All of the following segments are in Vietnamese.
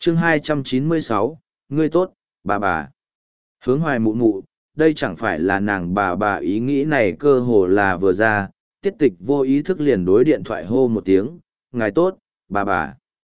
chương 296, ngươi tốt, bà. Hướng Hoài mụ mụ, đây chẳng phải là nàng bà ý nghĩ này cơ hồ là vừa ra, Tiết Tịch vô ý thức liền đối điện thoại hô một tiếng, ngài tốt, bà.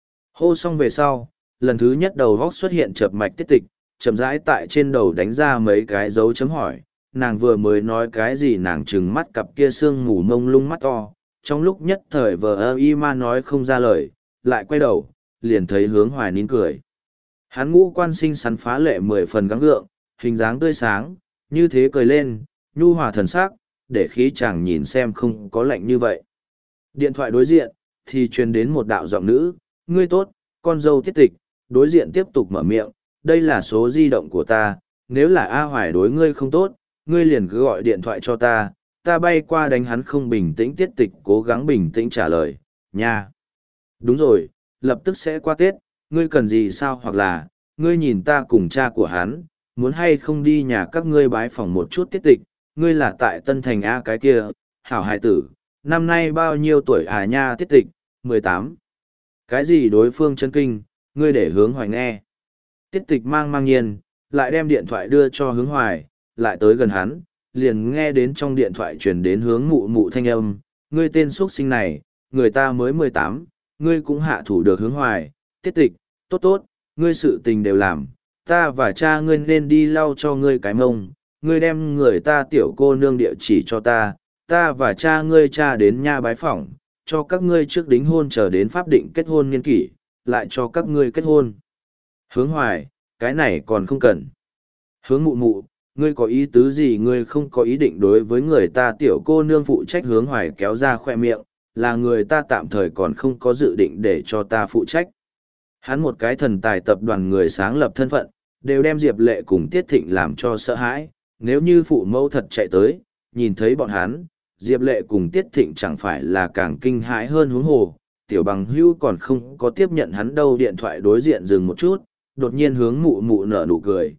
Hô xong về sau, lần thứ nhất đầu góc xuất hiện chập mạch Tiết Tịch, chậm rãi tại trên đầu đánh ra mấy cái dấu chấm hỏi, nàng vừa mới nói cái gì nàng trừng mắt cặp kia sương mù mông lung mắt to, trong lúc nhất thời vờ ơ y ma nói không ra lời, lại quay đầu, liền thấy Hướng Hoài nín cười. Hắn ngũ quan sinh sắn phá lệ 10 phần gắng gượng, hình dáng tươi sáng, như thế cười lên, nhu hòa thần sắc, để khí chàng nhìn xem không có lạnh như vậy. Điện thoại đối diện, thì truyền đến một đạo giọng nữ, ngươi tốt, con dâu Tiết Tịch, đối diện tiếp tục mở miệng, đây là số di động của ta, nếu là A Hoài đối ngươi không tốt, ngươi liền cứ gọi điện thoại cho ta bay qua đánh hắn không bình tĩnh. Tiết Tịch cố gắng bình tĩnh trả lời, nha. Đúng rồi, lập tức sẽ qua Tết, ngươi cần gì sao hoặc là, ngươi nhìn ta cùng cha của hắn, muốn hay không đi nhà các ngươi bái phỏng một chút Tiết Tịch, ngươi là tại Tân Thành A cái kia, hảo hài tử, năm nay bao nhiêu tuổi à nha Tiết Tịch, 18. Cái gì đối phương chân kinh, ngươi để Hướng Hoài nghe. Tiết Tịch mang nhiên, lại đem điện thoại đưa cho Hướng Hoài, lại tới gần hắn, liền nghe đến trong điện thoại truyền đến Hướng mụ mụ thanh âm, ngươi tên xuất sinh này, người ta mới 18, ngươi cũng hạ thủ được Hướng Hoài. Tiết Tịch, tốt, ngươi sự tình đều làm, ta và cha ngươi nên đi lau cho ngươi cái mông, ngươi đem người ta tiểu cô nương địa chỉ cho ta và cha ngươi cha đến nha bái phỏng, cho các ngươi trước đính hôn chờ đến pháp định kết hôn niên kỷ, lại cho các ngươi kết hôn. Hướng Hoài, cái này còn không cần. Hướng mụ mụ, ngươi có ý tứ gì? Ngươi không có ý định đối với người ta tiểu cô nương phụ trách. Hướng Hoài kéo ra khoe miệng, là người ta tạm thời còn không có dự định để cho ta phụ trách. Hắn một cái thần tài tập đoàn người sáng lập thân phận, đều đem Diệp Lệ cùng Tiết Thịnh làm cho sợ hãi, nếu như phụ mẫu thật chạy tới, nhìn thấy bọn hắn, Diệp Lệ cùng Tiết Thịnh chẳng phải là càng kinh hãi hơn huống hồ. Tiểu bằng hữu còn không có tiếp nhận hắn đâu. Điện thoại đối diện dừng một chút, đột nhiên Hướng mụ mụ nở nụ cười,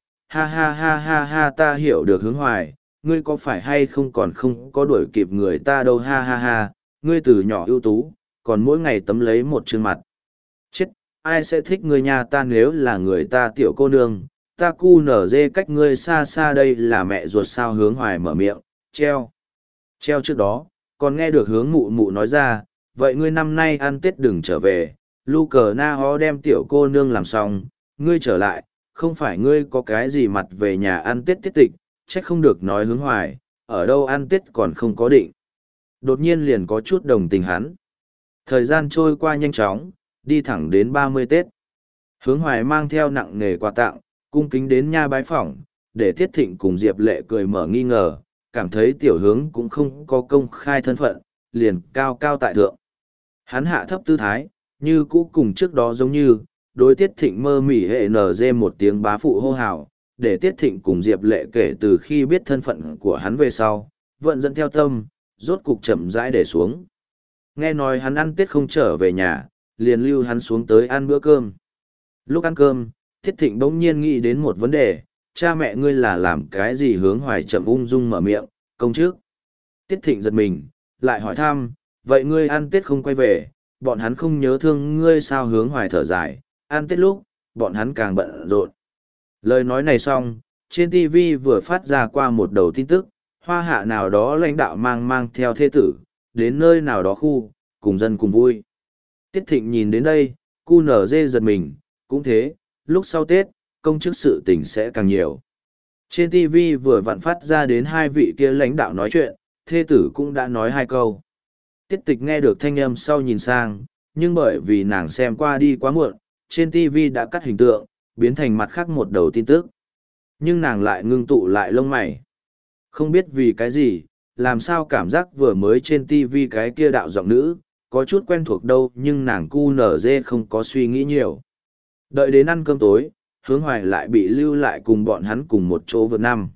ha, ta hiểu được Hướng Hoài, ngươi có phải hay không còn không có đuổi kịp người ta đâu. Ha, ngươi từ nhỏ ưu tú, còn mỗi ngày tấm lấy một chương mặt. Chết, ai sẽ thích ngươi nha, ta nếu là người ta tiểu cô nương, ta cu nở dê cách ngươi xa xa đây là mẹ ruột sao. Hướng Hoài mở miệng, treo trước đó, còn nghe được Hướng mụ mụ nói ra, vậy ngươi năm nay ăn Tết đừng trở về, lu cờ na ho đem tiểu cô nương làm xong, ngươi trở lại, không phải ngươi có cái gì mặt về nhà ăn Tết. Tiết Tịch, trách không được nói Hướng Hoài, ở đâu ăn Tết còn không có định. Đột nhiên liền có chút đồng tình hắn. Thời gian trôi qua nhanh chóng, đi thẳng đến 30 Tết. Hướng Hoài mang theo nặng nề quà tặng, cung kính đến nha bái phỏng, để Tiết Thịnh cùng Diệp Lệ cười mở nghi ngờ, cảm thấy tiểu Hướng cũng không có công khai thân phận, liền cao cao tại thượng. Hắn hạ thấp tư thái, như cũ cùng trước đó giống như, đối Tiết Thịnh mơ mỉ hệ NG một tiếng bá phụ hô hào, để Tiết Thịnh cùng Diệp Lệ kể từ khi biết thân phận của hắn về sau, vận dẫn theo tâm, rốt cục chậm rãi để xuống. Nghe nói hắn ăn Tết không trở về nhà, liền lưu hắn xuống tới ăn bữa cơm. Lúc ăn cơm, Tiết Thịnh bỗng nhiên nghĩ đến một vấn đề, cha mẹ ngươi là làm cái gì? Hướng Hoài chậm ung dung mở miệng, công chức. Tiết Thịnh giật mình, lại hỏi thăm, vậy ngươi ăn Tết không quay về, bọn hắn không nhớ thương ngươi sao? Hướng Hoài thở dài, ăn Tết lúc, bọn hắn càng bận rộn. Lời nói này xong, trên TV vừa phát ra qua một đầu tin tức, Hoa Hạ nào đó lãnh đạo mang theo thê tử, đến nơi nào đó khu, cùng dân cùng vui. Tiết Thịnh nhìn đến đây, cu nở dê giật mình, cũng thế, lúc sau Tết, công chức sự tình sẽ càng nhiều. Trên TV vừa vặn phát ra đến hai vị kia lãnh đạo nói chuyện, thê tử cũng đã nói hai câu. Tiết Tịch nghe được thanh âm sau nhìn sang, nhưng bởi vì nàng xem qua đi quá muộn, trên TV đã cắt hình tượng, biến thành mặt khác một đầu tin tức. Nhưng nàng lại ngưng tụ lại lông mày. Không biết vì cái gì, làm sao cảm giác vừa mới trên TV cái kia đạo giọng nữ, có chút quen thuộc đâu, nhưng nàng cu nở dê không có suy nghĩ nhiều. Đợi đến ăn cơm tối, Hướng Hoài lại bị lưu lại cùng bọn hắn cùng một chỗ vượt năm.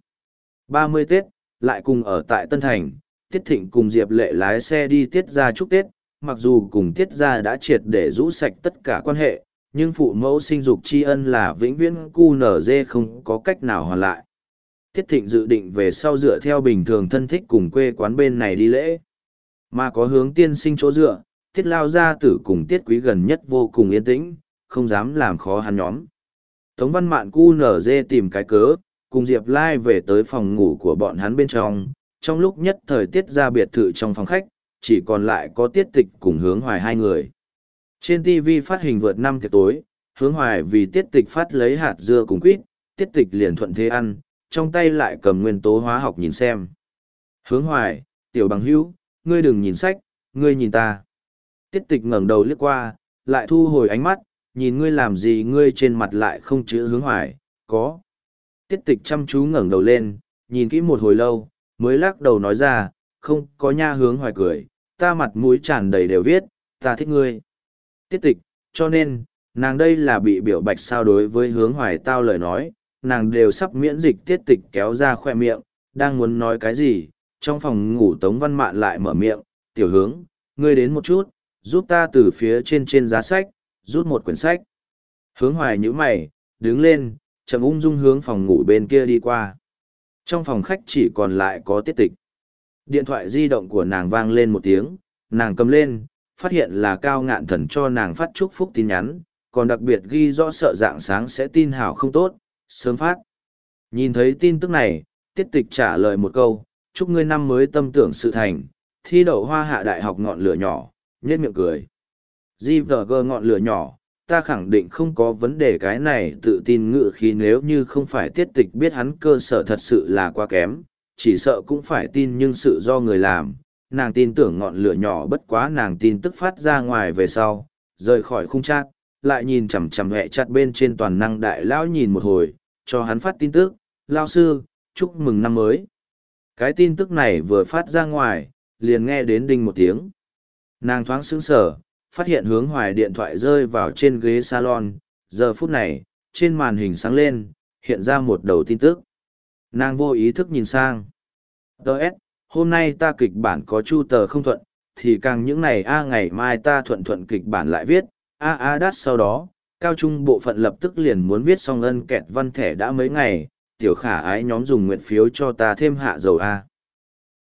30 Tết, lại cùng ở tại Tân Thành, Tiết Thịnh cùng Diệp Lệ lái xe đi Tiết gia chúc Tết, mặc dù cùng Tiết gia đã triệt để rũ sạch tất cả quan hệ, nhưng phụ mẫu sinh dục tri ân là vĩnh viễn cu nở dê không có cách nào hoàn lại. Tiết Thịnh dự định về sau dựa theo bình thường thân thích cùng quê quán bên này đi lễ. Mà có Hướng tiên sinh chỗ dựa, Tiết lao gia tử cùng Tiết quý gần nhất vô cùng yên tĩnh, không dám làm khó hắn nhóm. Tống Văn Mạn cu nở dê tìm cái cớ, cùng Diệp Lai về tới phòng ngủ của bọn hắn bên trong lúc nhất thời tiết ra biệt thự trong phòng khách, chỉ còn lại có Tiết Tịch cùng Hướng Hoài hai người. Trên TV phát hình vượt năm tiệc tối, Hướng Hoài vì Tiết Tịch phát lấy hạt dưa cùng quýt, Tiết Tịch liền thuận thế ăn, trong tay lại cầm nguyên tố hóa học nhìn xem. Hướng Hoài, tiểu bằng hữu, ngươi đừng nhìn sách, ngươi nhìn ta. Tiết Tịch ngẩng đầu liếc qua, lại thu hồi ánh mắt, nhìn ngươi làm gì, ngươi trên mặt lại không chữ Hướng Hoài, có. Tiết Tịch chăm chú ngẩng đầu lên, nhìn kỹ một hồi lâu, mới lắc đầu nói ra, không có nha. Hướng Hoài cười, ta mặt mũi tràn đầy đều viết, ta thích ngươi. Tiết Tịch, cho nên, nàng đây là bị biểu bạch sao? Đối với Hướng Hoài tao lời nói, nàng đều sắp miễn dịch. Tiết Tịch kéo ra khoe miệng, đang muốn nói cái gì, trong phòng ngủ Tống Văn Mạn lại mở miệng, tiểu Hướng, ngươi đến một chút, giúp ta từ phía trên giá sách, rút một quyển sách. Hướng Hoài nhíu mày, đứng lên, chậm ung dung hướng phòng ngủ bên kia đi qua. Trong phòng khách chỉ còn lại có Tiết Tịch. Điện thoại di động của nàng vang lên một tiếng, nàng cầm lên, phát hiện là Cao Ngạn Thần cho nàng phát chúc phúc tin nhắn, còn đặc biệt ghi rõ sợ dạng sáng sẽ tin hảo không tốt, sớm phát. Nhìn thấy tin tức này, Tiết Tịch trả lời một câu, chúc ngươi năm mới tâm tưởng sự thành, thi đậu Hoa Hạ Đại học ngọn lửa nhỏ, nhếch miệng cười. GVG ngọn lửa nhỏ, ta khẳng định không có vấn đề. Cái này tự tin ngự khí nếu như không phải Tiết Tịch biết hắn cơ sở thật sự là quá kém, chỉ sợ cũng phải tin, nhưng sự do người làm. Nàng tin tưởng ngọn lửa nhỏ, bất quá nàng tin tức phát ra ngoài về sau, rời khỏi khung chat, lại nhìn chằm chằm hẹ chặt bên trên toàn năng đại lão nhìn một hồi, cho hắn phát tin tức, lao sư, chúc mừng năm mới. Cái tin tức này vừa phát ra ngoài, liền nghe đến đinh một tiếng. Nàng thoáng sững sờ, phát hiện Hướng Hoài điện thoại rơi vào trên ghế salon, giờ phút này, trên màn hình sáng lên, hiện ra một đầu tin tức. Nàng vô ý thức nhìn sang. DS, hôm nay ta kịch bản có chu tờ không thuận, thì càng những này ngày mai ta thuận kịch bản lại viết, đắt sau đó, cao trung bộ phận lập tức liền muốn viết xong ân kẹt văn thẻ đã mấy ngày, tiểu khả ái nhóm dùng nguyện phiếu cho ta thêm hạ dầu A.